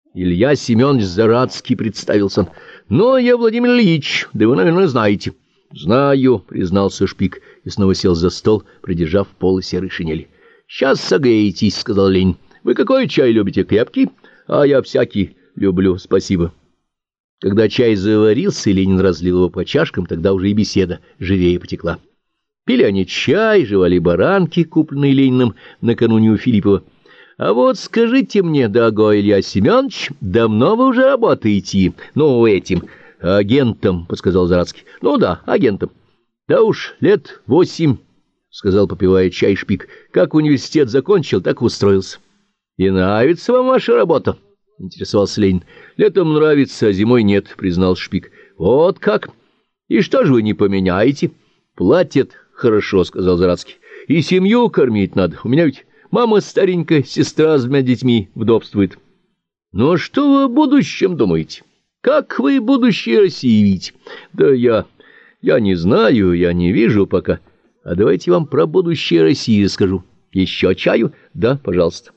Илья Семенович Зарацкий, представился он. Но я Владимир Ильич, да вы, наверное, знаете. Знаю, признался Шпик и снова сел за стол, придержав полы серой шинели. Сейчас согреетесь, сказал Ленин. Вы какой чай любите, крепкий? А я всякий люблю, спасибо. Когда чай заварился, Ленин разлил его по чашкам, тогда уже и беседа живее потекла. Пили они чай, жевали баранки, купленные Лениным накануне у Филиппова. А вот скажите мне, дорогой Илья Семенович, давно вы уже работаете? Ну, этим, агентом, подсказал Зарацкий. Ну да, агентом. Да уж, лет 8, сказал, попивая чай, Шпик. Как университет закончил, так устроился. И нравится вам ваша работа? Интересовался Ленин. Летом нравится, а зимой нет, признал Шпик. Вот как? И что же вы не поменяете? Платят хорошо, сказал Зарацкий. И семью кормить надо. У меня ведь мама старенькая, сестра с двумя детьми вдовствует. Ну, а что вы о будущем думаете? Как вы будущее России видите? Да я не знаю, я не вижу пока. А давайте вам про будущее России расскажу. Еще чаю? Да, пожалуйста.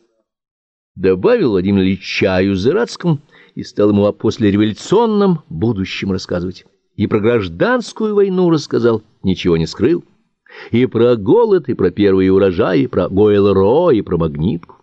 Добавил Владимир Ильич чаю Зарацкому и стал ему о послереволюционном будущем рассказывать. И про гражданскую войну рассказал, ничего не скрыл. И про голод, и про первые урожаи, и про Гойл-Ро, и про магнитку.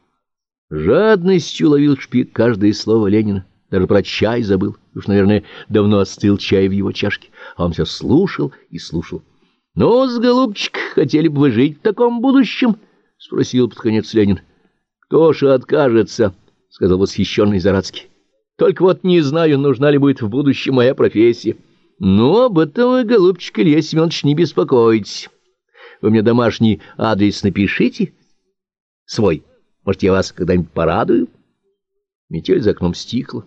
Жадностью ловил Шпик каждое слово Ленина. Даже про чай забыл. Уж, наверное, давно остыл чай в его чашке. А он все слушал и слушал. — Ну-с, голубчик, хотели бы вы жить в таком будущем? — спросил под конец Ленин. — Кто ж откажется? — сказал восхищенный Зарацкий. — Только вот не знаю, нужна ли будет в будущем моя профессия. — Ну, об этом вы, голубчик Илья Семенович, не беспокойтесь. Вы мне домашний адрес напишите. Свой. Может, я вас когда-нибудь порадую? Метель за окном стихла.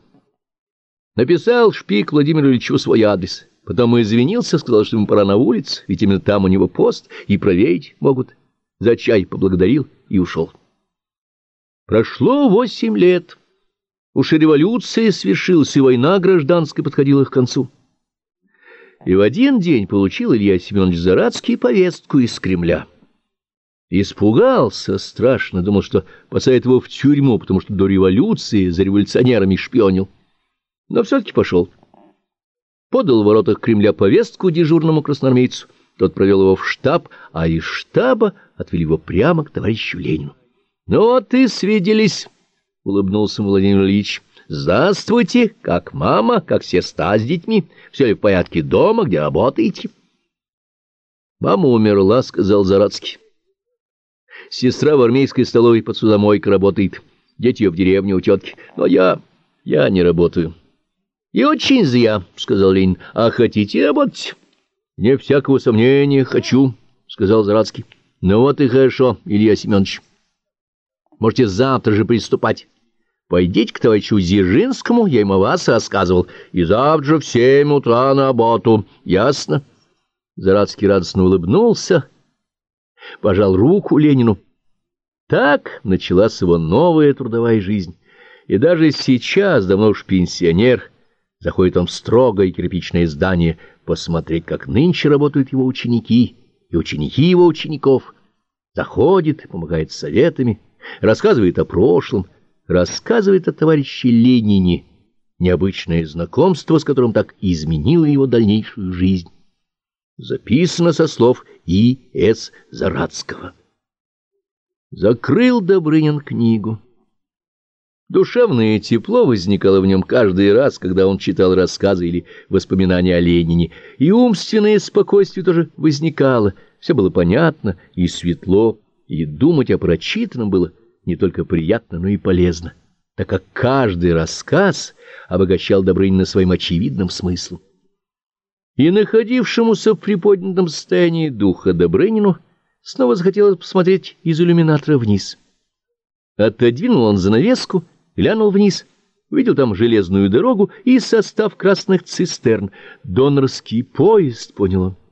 Написал Шпик Владимиру Ильичу свой адрес. Потом извинился, сказал, что ему пора на улицу, ведь именно там у него пост, и проверить могут. За чай поблагодарил и ушел. Прошло 8 лет. Уж и революция свершилась, и война гражданская подходила к концу. И в один день получил Илья Семенович Зарацкий повестку из Кремля. Испугался страшно, думал, что посадят его в тюрьму, потому что до революции за революционерами шпионил. Но все-таки пошел. Подал в воротах Кремля повестку дежурному красноармейцу. Тот провел его в штаб, а из штаба отвели его прямо к товарищу Ленину. — Ну вот и свиделись, — улыбнулся Владимир Ильич. — Здравствуйте, как мама, как сестра с детьми. Все ли в порядке дома, где работаете? — Мама умерла, — сказал Зарацкий. Сестра в армейской столовой под судомойкой работает. Дети ее в деревне у тетки. Но я не работаю. — И очень зря, — сказал Ленин. — А хотите работать? — Не всякого сомнения хочу, — сказал Зарацкий. — Ну вот и хорошо, Илья Семенович. Можете завтра же приступать. Пойдите к товарищу Дзержинскому, я ему о вас рассказывал, и завтра в 7 утра на работу. Ясно? Зарацкий радостно улыбнулся, пожал руку Ленину. Так началась его новая трудовая жизнь. И даже сейчас, давно уж пенсионер, заходит он в строгое кирпичное здание посмотреть, как нынче работают его ученики и ученики его учеников. Заходит, помогает советами, рассказывает о прошлом, рассказывает о товарище Ленине, необычное знакомство, с которым так изменило его дальнейшую жизнь. Записано со слов И.С. Зарацкого. Закрыл Добрынин книгу. Душевное тепло возникало в нем каждый раз, когда он читал рассказы или воспоминания о Ленине, и умственное спокойствие тоже возникало, все было понятно и светло, и думать о прочитанном было не только приятно, но и полезно, так как каждый рассказ обогащал Добрынина своим очевидным смыслом. И находившемуся в приподнятом состоянии духа Добрынину снова захотелось посмотреть из иллюминатора вниз. Отодвинул он занавеску, глянул вниз, увидел там железную дорогу и состав красных цистерн. Донорский поезд, понял он.